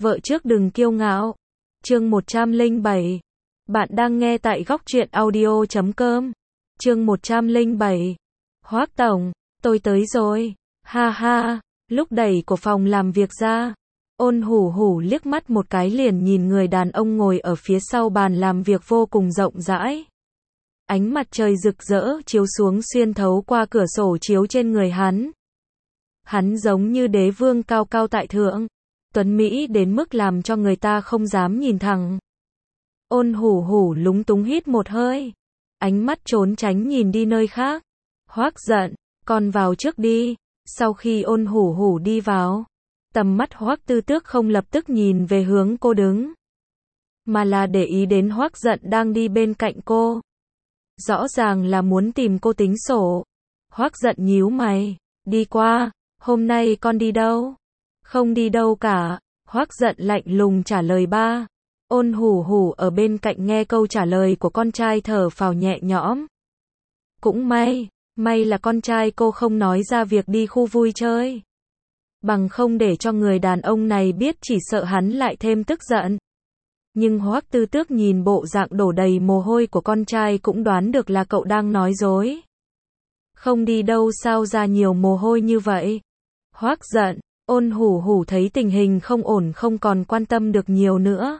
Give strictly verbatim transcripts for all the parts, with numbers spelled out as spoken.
Vợ trước đừng kiêu ngạo. Chương một trăm lẻ bảy. Bạn đang nghe tại góc truyện audio chấm com. Chương một trăm lẻ bảy. Hoác tổng, tôi tới rồi. Ha ha, lúc đẩy của phòng làm việc ra. Ôn hủ hủ liếc mắt một cái liền nhìn người đàn ông ngồi ở phía sau bàn làm việc vô cùng rộng rãi. Ánh mặt trời rực rỡ chiếu xuống xuyên thấu qua cửa sổ chiếu trên người hắn. Hắn giống như đế vương cao cao tại thượng, tuấn mỹ đến mức làm cho người ta không dám nhìn thẳng. Ôn hủ hủ lúng túng hít một hơi, ánh mắt trốn tránh nhìn đi nơi khác. Hoác giận, con vào trước đi. Sau khi ôn hủ hủ đi vào, tầm mắt Hoác Tư Tước không lập tức nhìn về hướng cô đứng, mà là để ý đến Hoác giận đang đi bên cạnh cô. Rõ ràng là muốn tìm cô tính sổ. Hoác giận nhíu mày, đi qua, hôm nay con đi đâu? Không đi đâu cả. Hoác giận lạnh lùng trả lời ba. Ôn hủ hủ ở bên cạnh nghe câu trả lời của con trai thở phào nhẹ nhõm. Cũng may, may là con trai cô không nói ra việc đi khu vui chơi. Bằng không để cho người đàn ông này biết chỉ sợ hắn lại thêm tức giận. Nhưng Hoác Tư Tước nhìn bộ dạng đổ đầy mồ hôi của con trai cũng đoán được là cậu đang nói dối. Không đi đâu sao ra nhiều mồ hôi như vậy? Hoác giận, ôn hủ hủ thấy tình hình không ổn không còn quan tâm được nhiều nữa.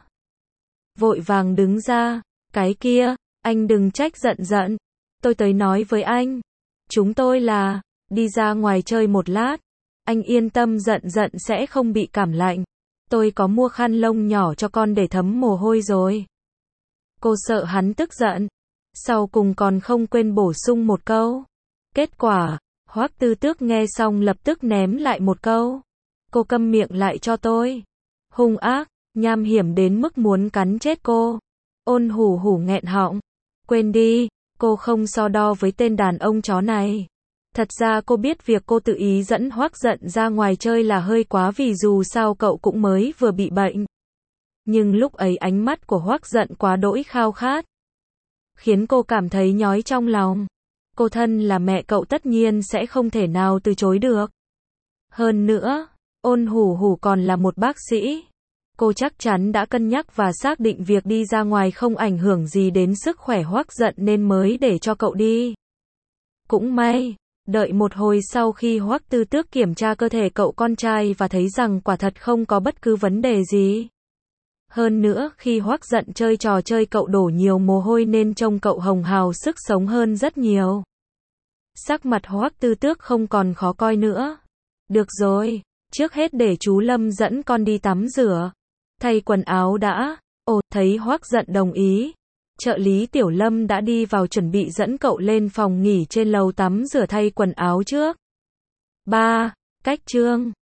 Vội vàng đứng ra, cái kia, anh đừng trách giận giận. Tôi tới nói với anh. Chúng tôi là, đi ra ngoài chơi một lát. Anh yên tâm giận giận sẽ không bị cảm lạnh. Tôi có mua khăn lông nhỏ cho con để thấm mồ hôi rồi. Cô sợ hắn tức giận. Sau cùng còn không quên bổ sung một câu. Kết quả, Hoác Tư Tước nghe xong lập tức ném lại một câu. Cô câm miệng lại cho tôi. Hung ác, nham hiểm đến mức muốn cắn chết cô. Ôn hủ hủ nghẹn họng. Quên đi, cô không so đo với tên đàn ông chó này. Thật ra cô biết việc cô tự ý dẫn Hoác giận ra ngoài chơi là hơi quá vì dù sao cậu cũng mới vừa bị bệnh. Nhưng lúc ấy ánh mắt của Hoác giận quá đỗi khao khát, khiến cô cảm thấy nhói trong lòng. Cô thân là mẹ cậu tất nhiên sẽ không thể nào từ chối được. Hơn nữa, ôn hủ hủ còn là một bác sĩ. Cô chắc chắn đã cân nhắc và xác định việc đi ra ngoài không ảnh hưởng gì đến sức khỏe Hoác giận nên mới để cho cậu đi. Cũng may, đợi một hồi sau khi Hoác Tư Tước kiểm tra cơ thể cậu con trai và thấy rằng quả thật không có bất cứ vấn đề gì. Hơn nữa khi Hoác giận chơi trò chơi cậu đổ nhiều mồ hôi nên trông cậu hồng hào sức sống hơn rất nhiều. Sắc mặt Hoác Tư Tước không còn khó coi nữa. Được rồi, trước hết để chú Lâm dẫn con đi tắm rửa, thay quần áo đã. Ồ, thấy Hoác giận đồng ý. Trợ lý Tiểu Lâm đã đi vào chuẩn bị dẫn cậu lên phòng nghỉ trên lầu tắm rửa thay quần áo trước. ba. Cách chương